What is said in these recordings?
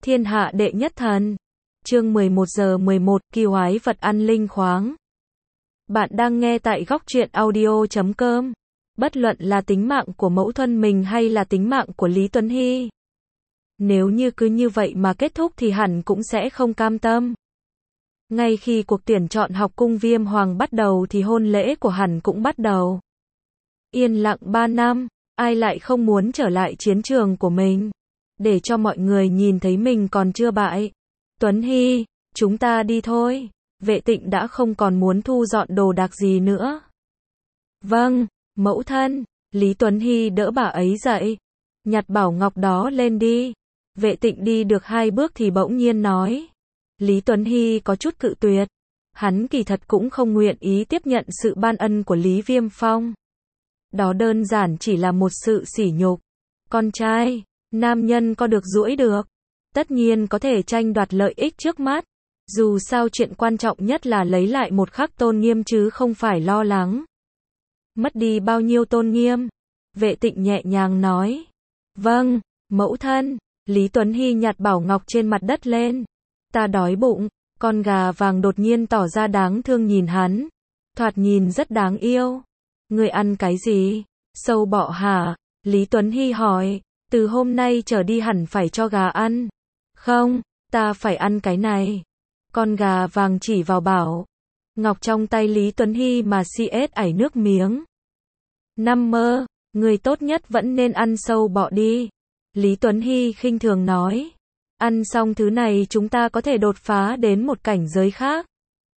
Thiên hạ đệ nhất thần. Chương 11:11 Kỳ hoái vật ăn linh khoáng. Bạn đang nghe tại góc truyện audio.com. Bất luận là tính mạng của mẫu thân mình hay là tính mạng của Lý Tuấn Hy, nếu như cứ như vậy mà kết thúc thì hẳn cũng sẽ không cam tâm. Ngay khi cuộc tuyển chọn học cung Viêm Hoàng bắt đầu thì hôn lễ của hẳn cũng bắt đầu. Yên lặng 3 năm, ai lại không muốn trở lại chiến trường của mình, để cho mọi người nhìn thấy mình còn chưa bại. Tuấn Hy, chúng ta đi thôi. Vệ Tịnh đã không còn muốn thu dọn đồ đạc gì nữa. Vâng, mẫu thân. Lý Tuấn Hy đỡ bà ấy dậy. Nhặt bảo ngọc đó lên đi. Vệ Tịnh đi được 2 bước thì bỗng nhiên nói. Lý Tuấn Hy có chút cự tuyệt. Hắn kỳ thật cũng không nguyện ý tiếp nhận sự ban ân của Lý Viêm Phong. Đó đơn giản chỉ là một sự sỉ nhục. Con trai, nam nhân có được duỗi được, tất nhiên có thể tranh đoạt lợi ích trước mắt. Dù sao chuyện quan trọng nhất là lấy lại một khắc tôn nghiêm chứ không phải lo lắng mất đi bao nhiêu tôn nghiêm. Vệ Tịnh nhẹ nhàng nói. Vâng, mẫu thân. Lý Tuấn Hy nhặt bảo ngọc trên mặt đất lên. Ta đói bụng. Con gà vàng đột nhiên tỏ ra đáng thương nhìn hắn. Thoạt nhìn rất đáng yêu. Người ăn cái gì? Sâu bọ hả? Lý Tuấn Hy hỏi. Từ hôm nay trở đi hẳn phải cho gà ăn. Không, ta phải ăn cái này. Con gà vàng chỉ vào bảo ngọc trong tay Lý Tuấn Hy mà CS ảy nước miếng. Năm mơ, người tốt nhất vẫn nên ăn sâu bọ đi. Lý Tuấn Hy khinh thường nói. Ăn xong thứ này chúng ta có thể đột phá đến một cảnh giới khác.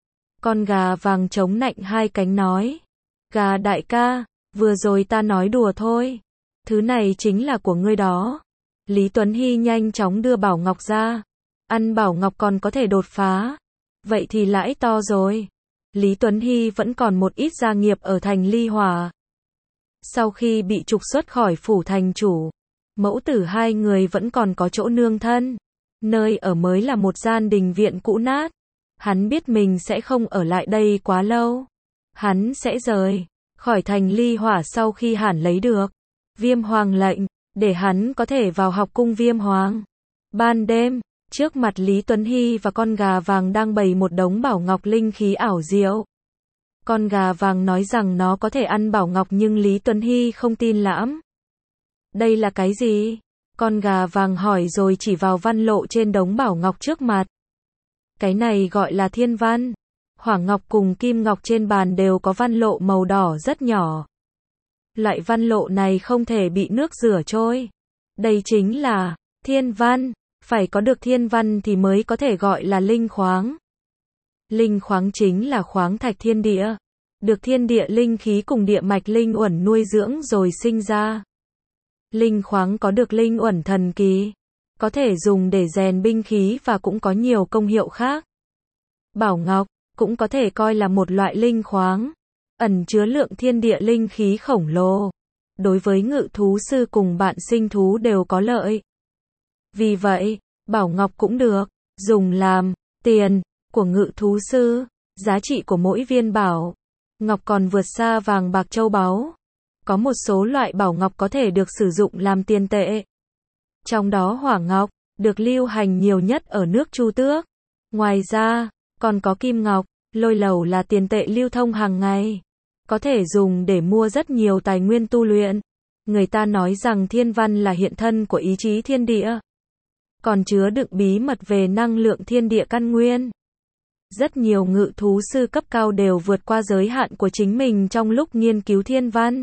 Con gà vàng chống nạnh 2 cánh nói. Gà đại ca, vừa rồi ta nói đùa thôi. Thứ này chính là của ngươi đó. Lý Tuấn Hy nhanh chóng đưa bảo ngọc ra. Ăn bảo ngọc còn có thể đột phá. Vậy thì lãi to rồi. Lý Tuấn Hy vẫn còn một ít gia nghiệp ở thành Ly Hòa. Sau khi bị trục xuất khỏi phủ thành chủ, mẫu tử 2 người vẫn còn có chỗ nương thân. Nơi ở mới là một gian đình viện cũ nát. Hắn biết mình sẽ không ở lại đây quá lâu. Hắn sẽ rời khỏi thành Ly Hỏa sau khi hắn lấy được Viêm Hoàng lệnh, để hắn có thể vào học cung Viêm Hoàng. Ban đêm, trước mặt Lý Tuấn Hy và con gà vàng đang bày một đống bảo ngọc linh khí ảo diệu. Con gà vàng nói rằng nó có thể ăn bảo ngọc nhưng Lý Tuấn Hy không tin lắm. Đây là cái gì? Con gà vàng hỏi rồi chỉ vào văn lộ trên đống bảo ngọc trước mặt. Cái này gọi là thiên văn. Hỏa ngọc cùng kim ngọc trên bàn đều có văn lộ màu đỏ rất nhỏ. Loại văn lộ này không thể bị nước rửa trôi. Đây chính là thiên văn. Phải có được thiên văn thì mới có thể gọi là linh khoáng. Linh khoáng chính là khoáng thạch thiên địa. Được thiên địa linh khí cùng địa mạch linh uẩn nuôi dưỡng rồi sinh ra. Linh khoáng có được linh uẩn thần kỳ. Có thể dùng để rèn binh khí và cũng có nhiều công hiệu khác. Bảo ngọc cũng có thể coi là một loại linh khoáng. Ẩn chứa lượng thiên địa linh khí khổng lồ. Đối với ngự thú sư cùng bạn sinh thú đều có lợi. Vì vậy, bảo ngọc cũng được dùng làm tiền của ngự thú sư. Giá trị của mỗi viên bảo ngọc còn vượt xa vàng bạc châu báu. Có một số loại bảo ngọc có thể được sử dụng làm tiền tệ. Trong đó hỏa ngọc được lưu hành nhiều nhất ở nước Chu Tước. Ngoài ra, còn có kim ngọc, lôi lầu là tiền tệ lưu thông hàng ngày. Có thể dùng để mua rất nhiều tài nguyên tu luyện. Người ta nói rằng thiên văn là hiện thân của ý chí thiên địa. Còn chứa đựng bí mật về năng lượng thiên địa căn nguyên. Rất nhiều ngự thú sư cấp cao đều vượt qua giới hạn của chính mình trong lúc nghiên cứu thiên văn.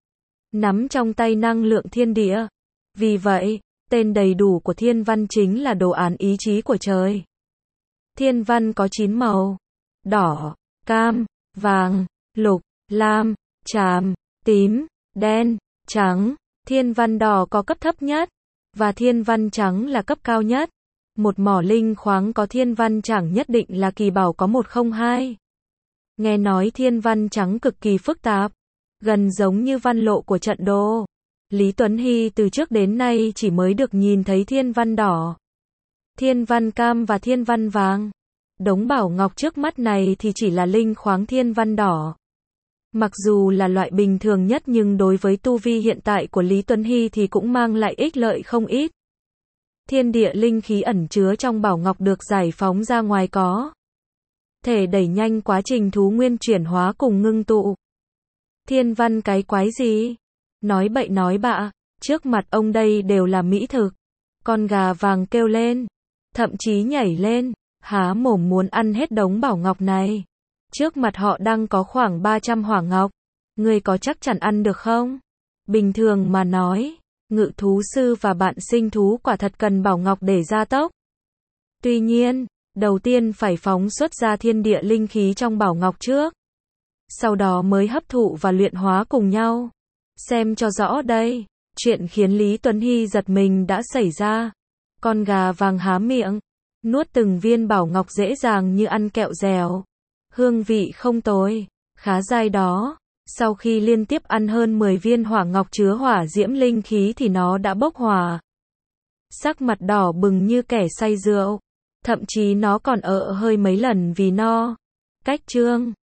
Nắm trong tay năng lượng thiên địa. Vì vậy, tên đầy đủ của thiên văn chính là đồ án ý chí của trời. Thiên văn có 9 màu. Đỏ, cam, vàng, lục, lam, tràm, tím, đen, trắng. Thiên văn đỏ có cấp thấp nhất. Và thiên văn trắng là cấp cao nhất. Một mỏ linh khoáng có thiên văn chẳng nhất định là kỳ bảo có 102. Nghe nói thiên văn trắng cực kỳ phức tạp. Gần giống như văn lộ của trận đồ. Lý Tuấn Hy từ trước đến nay chỉ mới được nhìn thấy thiên văn đỏ, thiên văn cam và thiên văn vàng. Đống bảo ngọc trước mắt này thì chỉ là linh khoáng thiên văn đỏ. Mặc dù là loại bình thường nhất nhưng đối với tu vi hiện tại của Lý Tuấn Hy thì cũng mang lại ích lợi không ít. Thiên địa linh khí ẩn chứa trong bảo ngọc được giải phóng ra ngoài có thể đẩy nhanh quá trình thú nguyên chuyển hóa cùng ngưng tụ. Thiên văn cái quái gì? Nói bậy nói bạ, trước mặt ông đây đều là mỹ thực. Con gà vàng kêu lên, thậm chí nhảy lên, há mồm muốn ăn hết đống bảo ngọc này. Trước mặt họ đang có khoảng 300 hỏa ngọc. Ngươi có chắc chắn ăn được không? Bình thường mà nói, ngự thú sư và bạn sinh thú quả thật cần bảo ngọc để gia tốc. Tuy nhiên, đầu tiên phải phóng xuất ra thiên địa linh khí trong bảo ngọc trước. Sau đó mới hấp thụ và luyện hóa cùng nhau. Xem cho rõ đây, chuyện khiến Lý Tuấn Hy giật mình đã xảy ra. Con gà vàng há miệng, nuốt từng viên bảo ngọc dễ dàng như ăn kẹo dẻo. Hương vị không tồi, khá dai đó. Sau khi liên tiếp ăn hơn 10 viên hỏa ngọc chứa hỏa diễm linh khí thì nó đã bốc hỏa. Sắc mặt đỏ bừng như kẻ say rượu. Thậm chí nó còn ợ hơi mấy lần vì no. Cách chương